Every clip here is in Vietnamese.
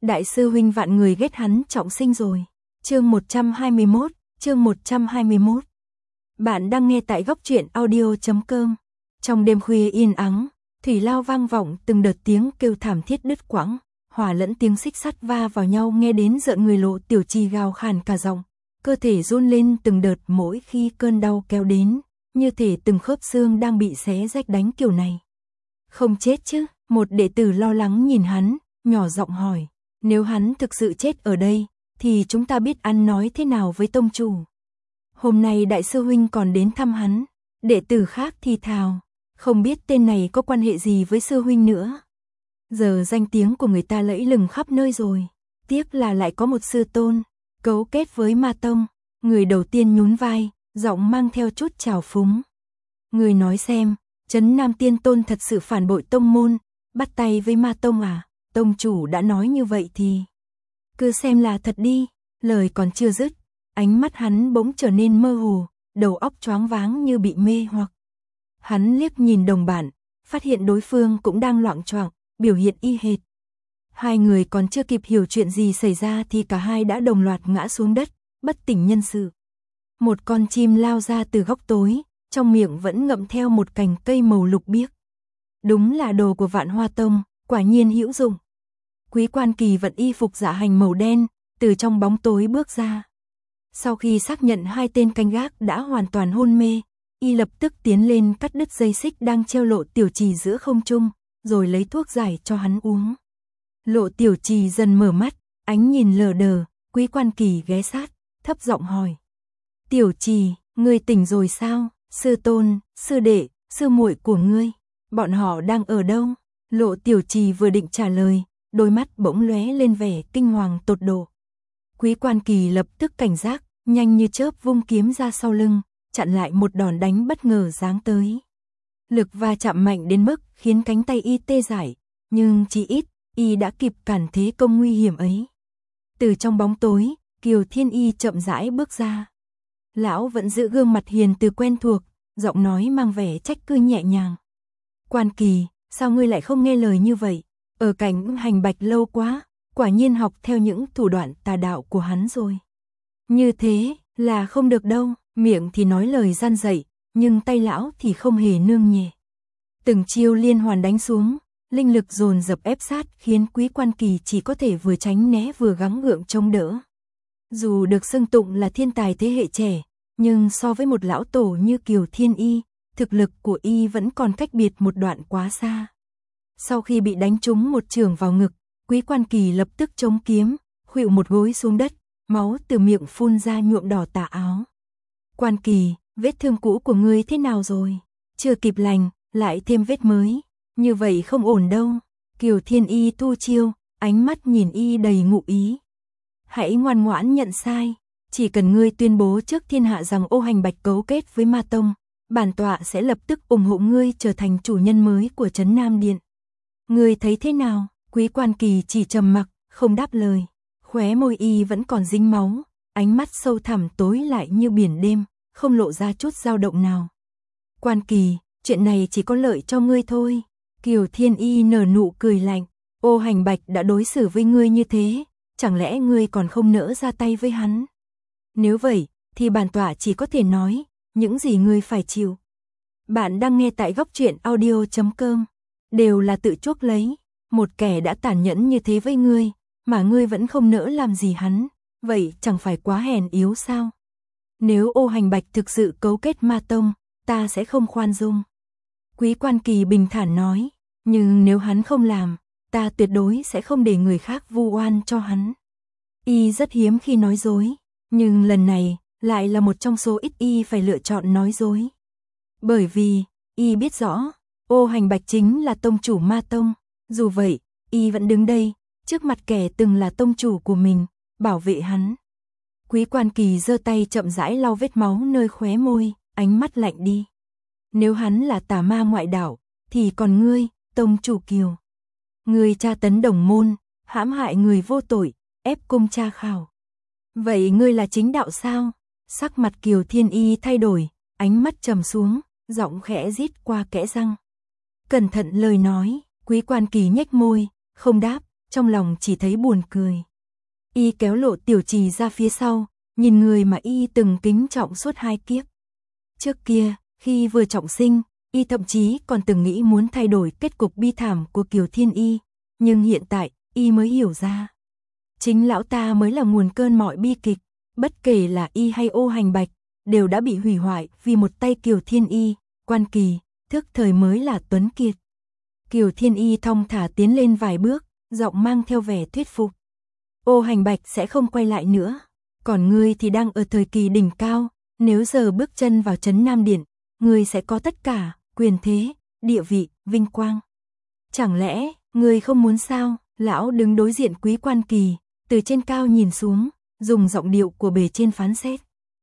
Đại sư huynh vạn người ghét hắn trọng sinh rồi. Chương 121. Bạn đang nghe tại góc truyện audio.com. Trong đêm khuya yên ắng, thủy lao vang vọng từng đợt tiếng kêu thảm thiết đứt quãng, hòa lẫn tiếng xích sắt va vào nhau nghe đến rợn người. Lộ Tiểu Trì gào khàn cả giọng, cơ thể run lên từng đợt mỗi khi cơn đau kéo đến, như thể từng khớp xương đang bị xé rách đánh kiểu này. Không chết chứ? Một đệ tử lo lắng nhìn hắn, nhỏ giọng hỏi. Nếu hắn thực sự chết ở đây, thì chúng ta biết ăn nói thế nào với tông chủ? Hôm nay đại sư huynh còn đến thăm hắn. Đệ tử khác thì thào, không biết tên này có quan hệ gì với sư huynh nữa. Giờ danh tiếng của người ta lẫy lừng khắp nơi rồi. Tiếc là lại có một sư tôn cấu kết với ma tông. Người đầu tiên nhún vai, giọng mang theo chút trào phúng. Người nói xem, Trấn Nam Tiên Tôn thật sự phản bội tông môn, bắt tay với ma tông à? Tông chủ đã nói như vậy thì cứ xem là thật đi. Lời còn chưa dứt, ánh mắt hắn bỗng trở nên mơ hồ, đầu óc choáng váng như bị mê hoặc. Hắn liếc nhìn đồng bạn, phát hiện đối phương cũng đang loạng choạng, biểu hiện y hệt. Hai người còn chưa kịp hiểu chuyện gì xảy ra thì cả hai đã đồng loạt ngã xuống đất, bất tỉnh nhân sự. Một con chim lao ra từ góc tối, trong miệng vẫn ngậm theo một cành cây màu lục biếc. Đúng là đồ của Vạn Hoa Tông, quả nhiên hữu dụng. Quý Quan Kỳ vận y phục dạ hành màu đen, từ trong bóng tối bước ra. Sau khi xác nhận hai tên canh gác đã hoàn toàn hôn mê, y lập tức tiến lên cắt đứt dây xích đang treo Lộ Tiểu Trì giữa không trung, rồi lấy thuốc giải cho hắn uống. Lộ Tiểu Trì dần mở mắt, ánh nhìn lờ đờ. Quý Quan Kỳ ghé sát, thấp giọng hỏi. Tiểu Trì, ngươi tỉnh rồi sao? Sư tôn, sư đệ, sư muội của ngươi, bọn họ đang ở đâu? Lộ Tiểu Trì vừa định trả lời, đôi mắt bỗng lóe lên vẻ kinh hoàng tột độ. Quý Quan Kỳ lập tức cảnh giác, nhanh như chớp vung kiếm ra sau lưng, chặn lại một đòn đánh bất ngờ giáng tới. Lực va chạm mạnh đến mức khiến cánh tay y tê dại, nhưng chỉ ít, y đã kịp cản thế công nguy hiểm ấy. Từ trong bóng tối, Kiều Thiên Y chậm rãi bước ra. Lão vẫn giữ gương mặt hiền từ quen thuộc, giọng nói mang vẻ trách cứ nhẹ nhàng. Quan Kỳ, sao ngươi lại không nghe lời như vậy? Ở cạnh Hành Bạch lâu quá, quả nhiên học theo những thủ đoạn tà đạo của hắn rồi. Như thế là không được đâu, miệng thì nói lời gian dạy, nhưng tay lão thì không hề nương nhẹ. Từng chiêu liên hoàn đánh xuống, linh lực dồn dập ép sát khiến Quý Quan Kỳ chỉ có thể vừa tránh né vừa gắng gượng chống đỡ. Dù được xưng tụng là thiên tài thế hệ trẻ, nhưng so với một lão tổ như Kiều Thiên Y, thực lực của y vẫn còn cách biệt một đoạn quá xa. Sau khi bị đánh trúng một chưởng vào ngực, Quý Quan Kỳ lập tức chống kiếm, khuỵu một gối xuống đất, máu từ miệng phun ra nhuộm đỏ tà áo. Quan Kỳ, vết thương cũ của ngươi thế nào rồi? Chưa kịp lành, lại thêm vết mới, như vậy không ổn đâu. Kiều Thiên Y thu chiêu, ánh mắt nhìn y đầy ngụ ý. Hãy ngoan ngoãn nhận sai, chỉ cần ngươi tuyên bố trước thiên hạ rằng Ô Hành Bạch cấu kết với Ma Tông, bản tọa sẽ lập tức ủng hộ ngươi trở thành chủ nhân mới của Trấn Nam Điện. Ngươi thấy thế nào? Quý Quan Kỳ chỉ trầm mặc, không đáp lời. Khóe môi y vẫn còn dính máu, ánh mắt sâu thẳm tối lại như biển đêm, không lộ ra chút dao động nào. Quan Kỳ, chuyện này chỉ có lợi cho ngươi thôi. Kiều Thiên Y nở nụ cười lạnh. Ô Hành Bạch đã đối xử với ngươi như thế, chẳng lẽ ngươi còn không nỡ ra tay với hắn? Nếu vậy, thì bản tọa chỉ có thể nói, những gì ngươi phải chịu. Bạn đang nghe tại góc truyện audio.com. Đều là tự chuốc lấy. Một kẻ đã tàn nhẫn như thế với ngươi, mà ngươi vẫn không nỡ làm gì hắn, vậy chẳng phải quá hèn yếu sao? Nếu Ô Hành Bạch thực sự cấu kết Ma Tông, ta sẽ không khoan dung. Quý Quan Kỳ bình thản nói, nhưng nếu hắn không làm, ta tuyệt đối sẽ không để người khác vu oan cho hắn. Y rất hiếm khi nói dối, nhưng lần này lại là một trong số ít y phải lựa chọn nói dối. Bởi vì, y biết rõ, Ô Hành Bạch chính là tông chủ Ma Tông, dù vậy, y vẫn đứng đây, trước mặt kẻ từng là tông chủ của mình, bảo vệ hắn. Quý Quan Kỳ giơ tay chậm rãi lau vết máu nơi khóe môi, ánh mắt lạnh đi. Nếu hắn là tà ma ngoại đạo, thì còn ngươi, tông chủ Kiều. Ngươi tra tấn đồng môn, hãm hại người vô tội, ép cung tra khảo. Vậy ngươi là chính đạo sao? Sắc mặt Kiều Thiên Y thay đổi, ánh mắt trầm xuống, giọng khẽ rít qua kẽ răng. Cẩn thận lời nói, Quý Quan Kỳ nhếch môi, không đáp, trong lòng chỉ thấy buồn cười. Y kéo Lộ Tiểu Trì ra phía sau, nhìn người mà y từng kính trọng suốt 2 kiếp. Trước kia, khi vừa trọng sinh, y thậm chí còn từng nghĩ muốn thay đổi kết cục bi thảm của Kiều Thiên Y, nhưng hiện tại, y mới hiểu ra. Chính lão ta mới là nguồn cơn mọi bi kịch, bất kể là y hay Ô Hành Bạch, đều đã bị hủy hoại vì một tay Kiều Thiên Y, Quan Kỳ, thức thời mới là tuấn kiệt. Kiều Thiên Y thong thả tiến lên vài bước, giọng mang theo vẻ thuyết phục. Ô Hành Bạch sẽ không quay lại nữa, còn ngươi thì đang ở thời kỳ đỉnh cao, nếu giờ bước chân vào trấn Nam Điện, ngươi sẽ có tất cả, quyền thế, địa vị, vinh quang. Chẳng lẽ, ngươi không muốn sao? Lão đứng đối diện Quý Quan Kỳ, từ trên cao nhìn xuống, dùng giọng điệu của bề trên phán xét.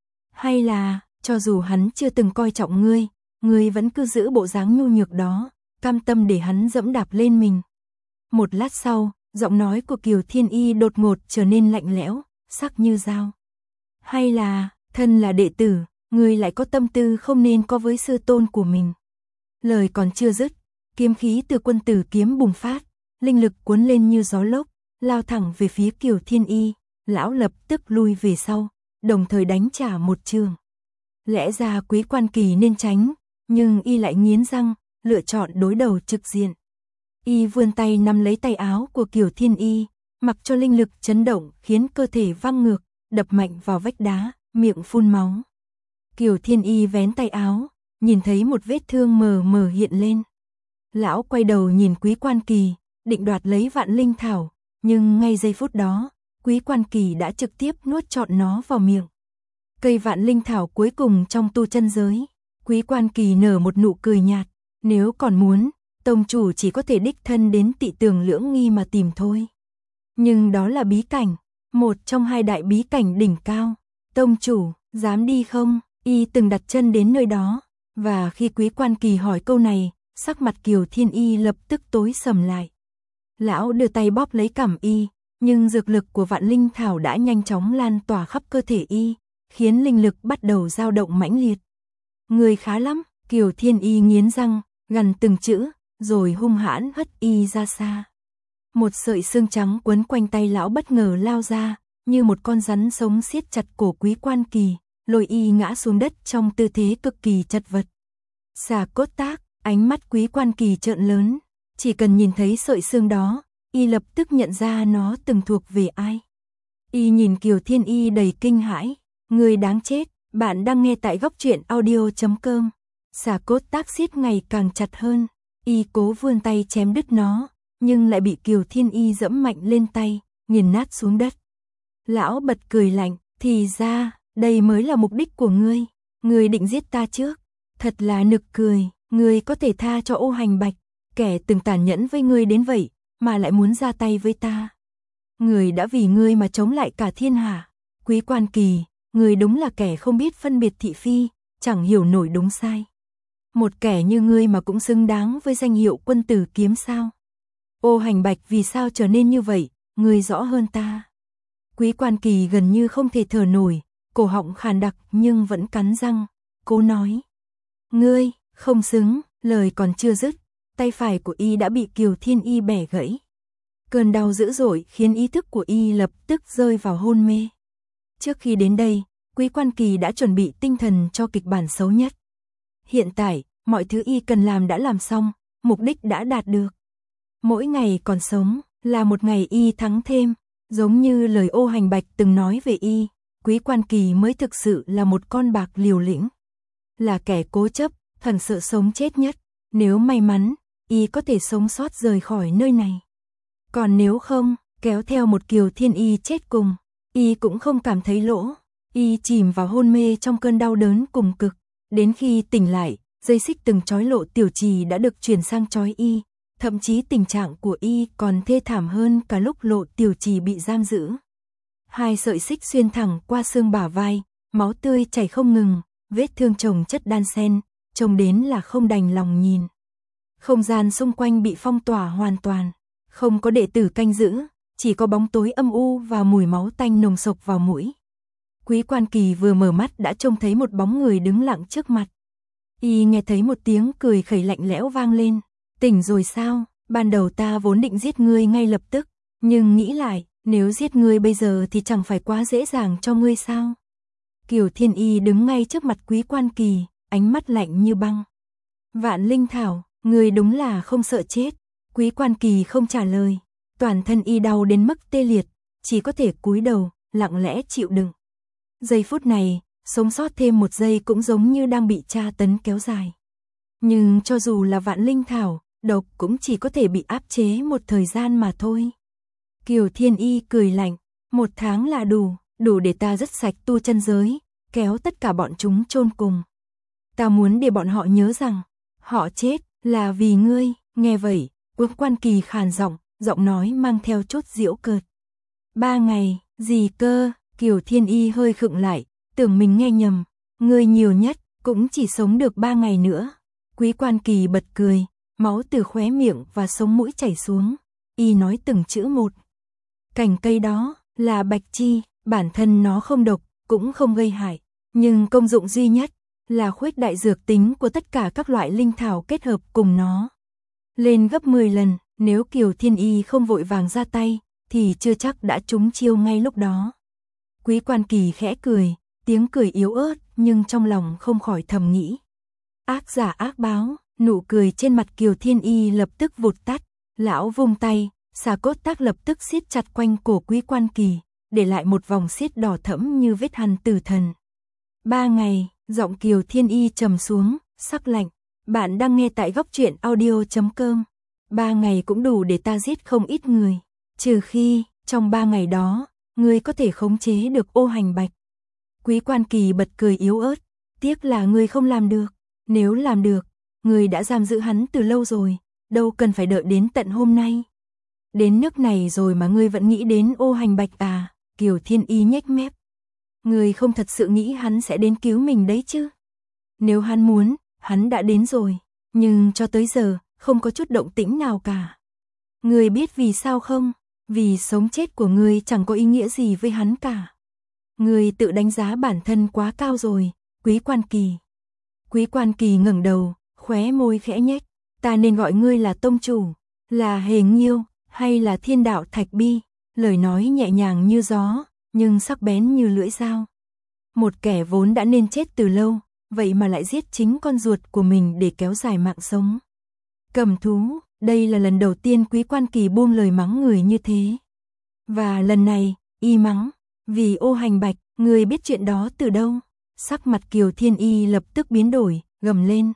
Hay là, cho dù hắn chưa từng coi trọng ngươi vẫn cứ giữ bộ dáng nhu nhược đó, cam tâm để hắn dẫm đạp lên mình. Một lát sau, giọng nói của Kiều Thiên Y đột ngột trở nên lạnh lẽo, sắc như dao. Hay là, thân là đệ tử, ngươi lại có tâm tư không nên có với sư tôn của mình. Lời còn chưa dứt, kiếm khí từ quân tử kiếm bùng phát, linh lực cuốn lên như gió lốc, lao thẳng về phía Kiều Thiên Y, lão lập tức lui về sau, đồng thời đánh trả một trường. Lẽ ra Quý Quan Kỳ nên tránh, nhưng y lại nghiến răng, lựa chọn đối đầu trực diện. Y vươn tay nắm lấy tay áo của Kiều Thiên Y, mặc cho linh lực chấn động khiến cơ thể văng ngược, đập mạnh vào vách đá, miệng phun máu. Kiều Thiên Y vén tay áo, nhìn thấy một vết thương mờ mờ hiện lên. Lão quay đầu nhìn Quý Quan Kỳ, định đoạt lấy Vạn Linh Thảo, nhưng ngay giây phút đó, Quý Quan Kỳ đã trực tiếp nuốt trọn nó vào miệng. Cây Vạn Linh Thảo cuối cùng trong tu chân giới, Quý Quan Kỳ nở một nụ cười nhạt, nếu còn muốn, tông chủ chỉ có thể đích thân đến Tị Tường Lưỡng Nghi mà tìm thôi. Nhưng đó là bí cảnh, một trong 2 đại bí cảnh đỉnh cao. Tông chủ, dám đi không? Y từng đặt chân đến nơi đó, và khi Quý Quan Kỳ hỏi câu này, sắc mặt Kiều Thiên Y lập tức tối sầm lại. Lão đưa tay bóp lấy cằm y, nhưng dược lực của Vạn Linh Thảo đã nhanh chóng lan tỏa khắp cơ thể y, khiến linh lực bắt đầu dao động mãnh liệt. Người khá lắm, Kiều Thiên Y nghiến răng, gằn từng chữ, rồi hung hãn hất y ra xa. Một sợi xương trắng quấn quanh tay lão bất ngờ lao ra, như một con rắn sống siết chặt cổ Quý Quan Kỳ, lôi y ngã xuống đất trong tư thế cực kỳ chật vật. Xà cốt tác, ánh mắt Quý Quan Kỳ trợn lớn, chỉ cần nhìn thấy sợi xương đó, y lập tức nhận ra nó từng thuộc về ai. Y nhìn Kiều Thiên Y đầy kinh hãi, người đáng chết, bạn đang nghe tại góc truyện audio.com. Xà cốt tác siết ngày càng chặt hơn, y cố vươn tay chém đứt nó, nhưng lại bị Kiều Thiên Y dẫm mạnh lên tay, nghiền nát xuống đất. Lão bật cười lạnh, thì ra, đây mới là mục đích của ngươi, ngươi định giết ta trước, thật là nực cười, ngươi có thể tha cho Ô Hành Bạch, kẻ từng tàn nhẫn với ngươi đến vậy, mà lại muốn ra tay với ta. Ngươi đã vì ngươi mà chống lại cả thiên hạ. Quý Quan Kỳ, ngươi đúng là kẻ không biết phân biệt thị phi, chẳng hiểu nổi đúng sai. Một kẻ như ngươi mà cũng xứng đáng với danh hiệu quân tử kiếm sao? Ô Hành Bạch vì sao trở nên như vậy, ngươi rõ hơn ta. Quý Quan Kỳ gần như không thể thở nổi, cổ họng khàn đặc nhưng vẫn cắn răng, cố nói. Ngươi, không xứng, lời còn chưa dứt, tay phải của y đã bị Kiều Thiên Y bẻ gãy. Cơn đau dữ dội khiến ý thức của y lập tức rơi vào hôn mê. Trước khi đến đây, Quý Quan Kỳ đã chuẩn bị tinh thần cho kịch bản xấu nhất. Hiện tại, mọi thứ y cần làm đã làm xong, mục đích đã đạt được. Mỗi ngày còn sống, là một ngày y thắng thêm, giống như lời Ô Hành Bạch từng nói về y, Quý Quan Kỳ mới thực sự là một con bạc liều lĩnh. Là kẻ cố chấp, thần sợ sống chết nhất, nếu may mắn, y có thể sống sót rời khỏi nơi này. Còn nếu không, kéo theo một Kiều Thiên Y chết cùng, y cũng không cảm thấy lỗ, y chìm vào hôn mê trong cơn đau đớn cùng cực, đến khi tỉnh lại, dây xích từng trói Lộ Tiểu Trì đã được chuyển sang trói y, thậm chí tình trạng của y còn thê thảm hơn cả lúc Lộ Tiểu Trì bị giam giữ. 2 sợi xích xuyên thẳng qua xương bả vai, máu tươi chảy không ngừng, vết thương chồng chất đan xen, trông đến là không đành lòng nhìn. Không gian xung quanh bị phong tỏa hoàn toàn, không có đệ tử canh giữ, chỉ có bóng tối âm u và mùi máu tanh nồng sộc vào mũi. Quý Quan Kỳ vừa mở mắt đã trông thấy một bóng người đứng lặng trước mặt. Y nghe thấy một tiếng cười khẩy lạnh lẽo vang lên. Tỉnh rồi sao? Ban đầu ta vốn định giết ngươi ngay lập tức, Nhưng nghĩ lại, nếu giết ngươi bây giờ thì chẳng phải quá dễ dàng cho ngươi sao? Kiều Thiên Y đứng ngay trước mặt Quý Quan Kỳ, ánh mắt lạnh như băng. Vạn Linh Thảo, ngươi đúng là không sợ chết. Quý Quan Kỳ không trả lời, toàn thân y đau đến mức tê liệt, chỉ có thể cúi đầu, lặng lẽ chịu đựng. Giây phút này, sống sót thêm một giây cũng giống như đang bị tra tấn kéo dài. Nhưng cho dù là Vạn Linh Thảo, độc cũng chỉ có thể bị áp chế một thời gian mà thôi. Kiều Thiên Y cười lạnh, 1 tháng là đủ để ta dứt sạch tu chân giới, kéo tất cả bọn chúng chôn cùng. Ta muốn để bọn họ nhớ rằng, họ chết là vì ngươi. Nghe vậy, Quý Quan Kỳ khàn giọng nói mang theo chút giễu cợt. 3 ngày, gì cơ? Kiều Thiên Y hơi khựng lại, tưởng mình nghe nhầm, ngươi nhiều nhất cũng chỉ sống được 3 ngày nữa. Quý Quan Kỳ bật cười, máu từ khóe miệng và sống mũi chảy xuống, y nói từng chữ một. Cành cây đó là bạch chi, bản thân nó không độc, cũng không gây hại, nhưng công dụng duy nhất là khuếch đại dược tính của tất cả các loại linh thảo kết hợp cùng nó lên gấp 10 lần, nếu Kiều Thiên Y không vội vàng ra tay thì chưa chắc đã trúng chiêu ngay lúc đó. Quý Quan Kỳ khẽ cười, tiếng cười yếu ớt nhưng trong lòng không khỏi thầm nghĩ. Ác giả ác báo, nụ cười trên mặt Kiều Thiên Y lập tức vụt tắt, lão vung tay, xà cốt tác lập tức siết chặt quanh cổ Quý Quan Kỳ, để lại một vòng xiết đỏ thẫm như vết hằn tử thần. 3 ngày, giọng Kiều Thiên Y trầm xuống, sắc lạnh. Bạn đang nghe tại góc truyện audio.com. 3 ngày cũng đủ để ta giết không ít người, trừ khi trong 3 ngày đó ngươi có thể khống chế được Ô Hành Bạch. Quý Quan Kỳ bật cười yếu ớt, tiếc là ngươi không làm được. Nếu làm được, ngươi đã giam giữ hắn từ lâu rồi, đâu cần phải đợi đến tận hôm nay. Đến nước này rồi mà ngươi vẫn nghĩ đến Ô Hành Bạch à? Kiều Thiên Y nhếch mép. Ngươi không thật sự nghĩ hắn sẽ đến cứu mình đấy chứ? Nếu hắn muốn, hắn đã đến rồi, nhưng cho tới giờ không có chút động tĩnh nào cả. Ngươi biết vì sao không? Vì sống chết của ngươi chẳng có ý nghĩa gì với hắn cả. Ngươi tự đánh giá bản thân quá cao rồi, Quý Quan Kỳ. Quý Quan Kỳ ngẩng đầu, khóe môi khẽ nhếch. Ta nên gọi ngươi là tông chủ, là Hề Nghiêu, hay là Thiên Đạo Thạch Bi? Lời nói nhẹ nhàng như gió, nhưng sắc bén như lưỡi dao. Một kẻ vốn đã nên chết từ lâu, vậy mà lại giết chính con ruột của mình để kéo dài mạng sống. Cầm thú, đây là lần đầu tiên Quý Quan Kỳ buông lời mắng người như thế. Và lần này, y mắng, vì Ô Hành Bạch, ngươi biết chuyện đó từ đâu? Sắc mặt Kiều Thiên Y lập tức biến đổi, gầm lên.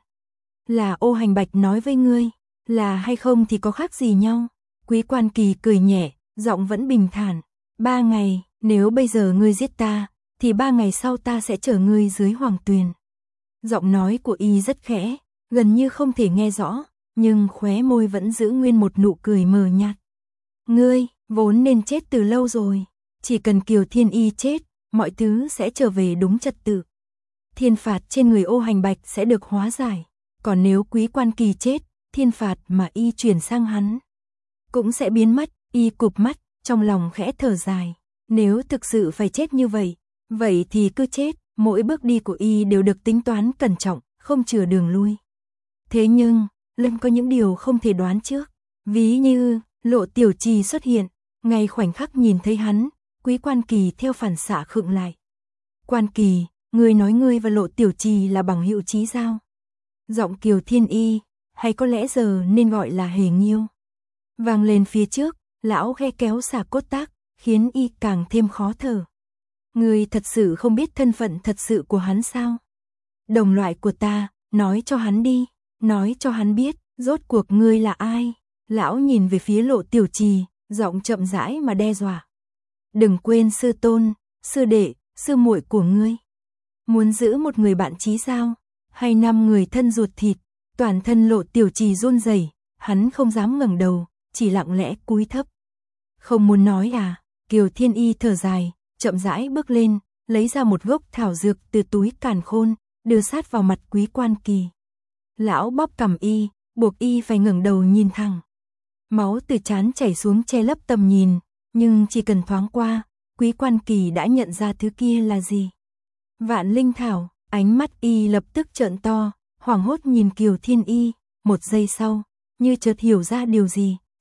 Là Ô Hành Bạch nói với ngươi, là hay không thì có khác gì nhau? Quý Quan Kỳ cười nhẹ, giọng vẫn bình thản. 3 ngày, nếu bây giờ ngươi giết ta, thì 3 ngày sau ta sẽ chở ngươi dưới Hoàng Tuyền. Giọng nói của y rất khẽ, gần như không thể nghe rõ, nhưng khóe môi vẫn giữ nguyên một nụ cười mờ nhạt. Ngươi, vốn nên chết từ lâu rồi, chỉ cần Kiều Thiên Y chết, mọi thứ sẽ trở về đúng trật tự. Thiên phạt trên người Ô Hành Bạch sẽ được hóa giải, còn nếu Quý Quan Kỳ chết, thiên phạt mà y chuyển sang hắn cũng sẽ biến mất. Y cụp mắt, trong lòng khẽ thở dài. Nếu thực sự phải chết như vậy, vậy thì cứ chết. Mỗi bước đi của y đều được tính toán cẩn trọng, không chừa đường lui. Thế nhưng, Lâm có những điều không thể đoán trước. Ví như, Lộ Tiểu Trì xuất hiện, ngay khoảnh khắc nhìn thấy hắn, Quý Quan Kỳ theo phản xạ khựng lại. Quan Kỳ, ngươi nói ngươi và Lộ Tiểu Trì là bằng hữu chí giao. Giọng Kiều Thiên Y, hay có lẽ giờ nên gọi là Hề Nghiêu, vang lên phía trước, lão khe kéo xà cốt tác, khiến y càng thêm khó thở. Ngươi thật sự không biết thân phận thật sự của hắn sao? Đồng loại của ta, nói cho hắn đi, nói cho hắn biết, rốt cuộc ngươi là ai? Lão nhìn về phía Lộ Tiểu Trì, giọng chậm rãi mà đe dọa. Đừng quên sư tôn, sư đệ, sư muội của ngươi. Muốn giữ một người bạn chí giao, hay 5 người thân ruột thịt? Toàn thân Lộ Tiểu Trì run rẩy, hắn không dám ngẩng đầu, chỉ lặng lẽ cúi thấp. Không muốn nói à? Kiều Thiên Y thở dài, chậm rãi bước lên, lấy ra một gốc thảo dược từ túi càn khôn, đưa sát vào mặt Quý Quan Kỳ. Lão bóp cằm y, buộc y phải ngẩng đầu nhìn thẳng. Máu từ trán chảy xuống che lấp tầm nhìn, nhưng chỉ cần thoáng qua, Quý Quan Kỳ đã nhận ra thứ kia là gì. Vạn Linh Thảo, ánh mắt y lập tức trợn to, hoảng hốt nhìn Kiều Thiên Y, một giây sau, như chợt hiểu ra điều gì,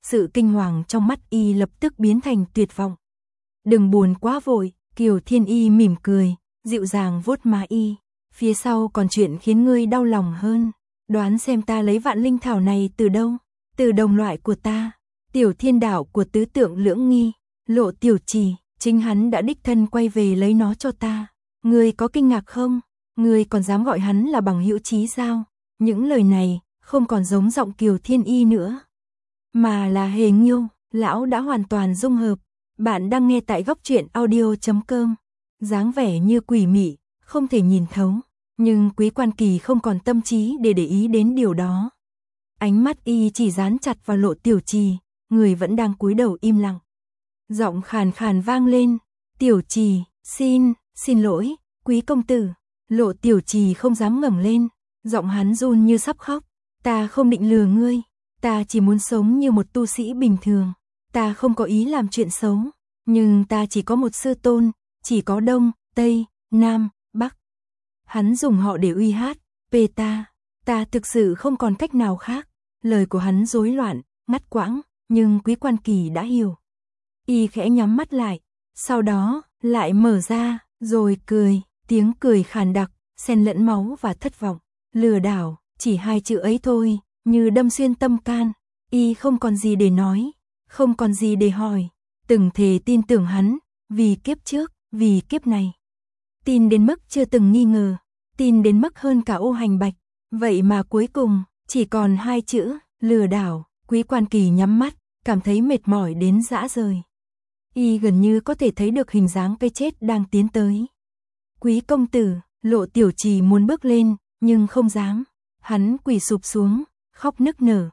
sự kinh hoàng trong mắt y lập tức biến thành tuyệt vọng. Đừng buồn quá vội, Kiều Thiên Y mỉm cười, dịu dàng vuốt má y. Phía sau còn chuyện khiến ngươi đau lòng hơn. Đoán xem ta lấy vạn linh thảo này từ đâu? Từ đồng loại của ta, Tiểu Thiên Đạo của tứ tượng Lưỡng Nghi, Lộ Tiểu Trì, chính hắn đã đích thân quay về lấy nó cho ta. Ngươi có kinh ngạc không? Ngươi còn dám gọi hắn là bằng hữu chí sao? Những lời này không còn giống giọng Kiều Thiên Y nữa, mà là Hề Nghiêu. Lão đã hoàn toàn dung hợp. Bạn đang nghe tại góc truyện audio.com. Dáng vẻ như quỷ mị, không thể nhìn thấu, nhưng Quý Quan Kỳ không còn tâm trí để ý đến điều đó. Ánh mắt y chỉ dán chặt vào Lộ Tiểu Trì, người vẫn đang cúi đầu im lặng. Giọng khàn khàn vang lên, "Tiểu Trì, xin lỗi, Quý công tử." Lộ Tiểu Trì không dám ngẩng lên, giọng hắn run như sắp khóc. "Ta không định lừa ngươi, ta chỉ muốn sống như một tu sĩ bình thường. Ta không có ý làm chuyện xấu, nhưng ta chỉ có một sư tôn, chỉ có Đông, Tây, Nam, Bắc." Hắn dùng họ để uy hát, ta thực sự không còn cách nào khác." Lời của hắn rối loạn, ngắt quãng, nhưng Quý Quan Kỳ đã hiểu. Y khẽ nhắm mắt lại, sau đó lại mở ra, rồi cười, tiếng cười khàn đặc, xen lẫn máu và thất vọng. Lừa đảo, chỉ hai chữ ấy thôi, như đâm xuyên tâm can. Y không còn gì để nói, không còn gì để hỏi, từng thề tin tưởng hắn, vì kiếp trước, vì kiếp này. Tin đến mức chưa từng nghi ngờ, tin đến mức hơn cả Ô Hành Bạch, vậy mà cuối cùng chỉ còn hai chữ, lừa đảo. Quý Quan Kỳ nhắm mắt, cảm thấy mệt mỏi đến rã rời. Y gần như có thể thấy được hình dáng cái chết đang tiến tới. "Quý công tử." Lộ Tiểu Trì muốn bước lên, nhưng không dám. Hắn quỳ sụp xuống, khóc nức nở.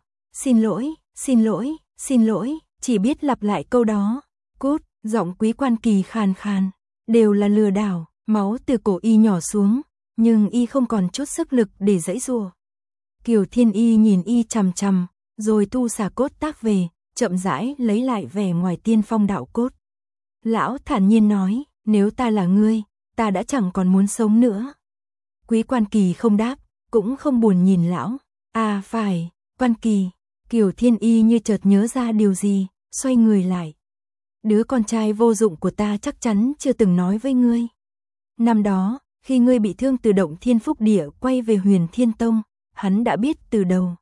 Xin lỗi, chỉ biết lặp lại câu đó. "Cút." Giọng Quý Quan Kỳ khàn khàn, "đều là lừa đảo." Máu từ cổ y nhỏ xuống, nhưng y không còn chút sức lực để giãy giụa. Kiều Thiên Y nhìn y chằm chằm, rồi thu xà cốt tác về, chậm rãi lấy lại vẻ ngoài tiên phong đạo cốt. Lão thản nhiên nói, "Nếu ta là ngươi, ta đã chẳng còn muốn sống nữa." Quý Quan Kỳ không đáp, cũng không buồn nhìn lão. "À phải, Quan Kỳ." Kiều Thiên Y như chợt nhớ ra điều gì, xoay người lại. "Đứa con trai vô dụng của ta chắc chắn chưa từng nói với ngươi. Năm đó, khi ngươi bị thương từ Động Thiên Phúc Địa quay về Huyền Thiên Tông, hắn đã biết từ đầu.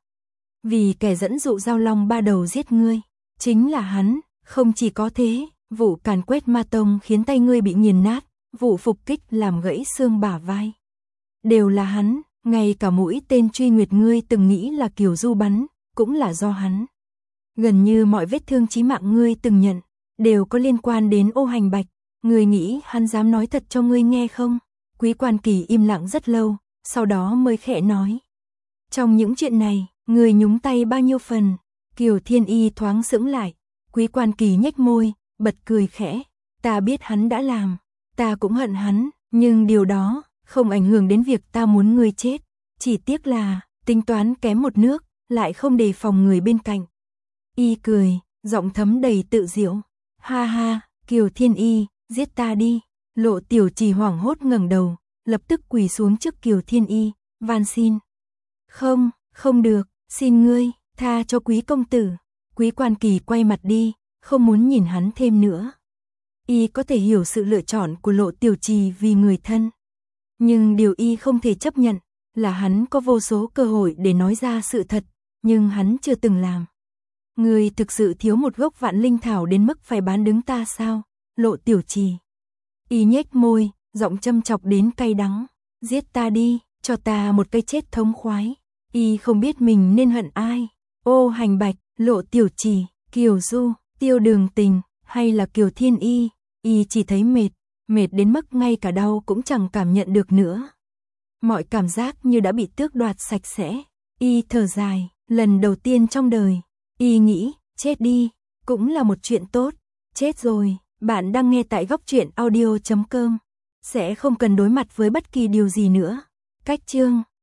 Vì kẻ dẫn dụ Giao Long ba đầu giết ngươi, chính là hắn. Không chỉ có thế, vụ càn quét Ma Tông khiến tay ngươi bị nghiền nát, vụ phục kích làm gãy xương bả vai, đều là hắn. Ngay cả mũi tên truy nguyệt ngươi từng nghĩ là Kiều Du bắn, cũng là do hắn. Gần như mọi vết thương chí mạng ngươi từng nhận, đều có liên quan đến Ô Hành Bạch. Ngươi nghĩ hắn dám nói thật cho ngươi nghe không?" Quý Quan Kỳ im lặng rất lâu, sau đó mới khẽ nói, "Trong những chuyện này, ngươi nhúng tay bao nhiêu phần?" Kiều Thiên Y thoáng sững lại. Quý Quan Kỳ nhếch môi, bật cười khẽ, "Ta biết hắn đã làm, ta cũng hận hắn, nhưng điều đó không ảnh hưởng đến việc ta muốn ngươi chết. Chỉ tiếc là tính toán kém một nước, lại không đề phòng người bên cạnh." Y cười, giọng thấm đầy tự giễu, "Ha ha, Kiều Thiên Y, giết ta đi." Lộ Tiểu Trì hoảng hốt ngẩng đầu, lập tức quỳ xuống trước Kiều Thiên Y, van xin. "Không, không được, xin ngươi, tha cho Quý công tử." Quý Quan Kỳ quay mặt đi, không muốn nhìn hắn thêm nữa. Y có thể hiểu sự lựa chọn của Lộ Tiểu Trì vì người thân, nhưng điều y không thể chấp nhận là hắn có vô số cơ hội để nói ra sự thật, nhưng hắn chưa từng làm. "Ngươi thực sự thiếu một gốc vạn linh thảo đến mức phải bán đứng ta sao, Lộ Tiểu Trì?" Y nhếch môi, giọng châm chọc đến cay đắng, "Giết ta đi, cho ta một cái chết thống khoái." Y không biết mình nên hận ai, Ô Hành Bạch, Lộ Tiểu Trì, Kiều Du, Tiêu Đường Tình, hay là Kiều Thiên Y. Y chỉ thấy mệt đến mức ngay cả đau cũng chẳng cảm nhận được nữa. Mọi cảm giác như đã bị tước đoạt sạch sẽ. Y thở dài, lần đầu tiên trong đời, y nghĩ, chết đi, cũng là một chuyện tốt. Chết rồi. Bạn đang nghe tại góc truyện audio.com. Sẽ không cần đối mặt với bất kỳ điều gì nữa. Cách chương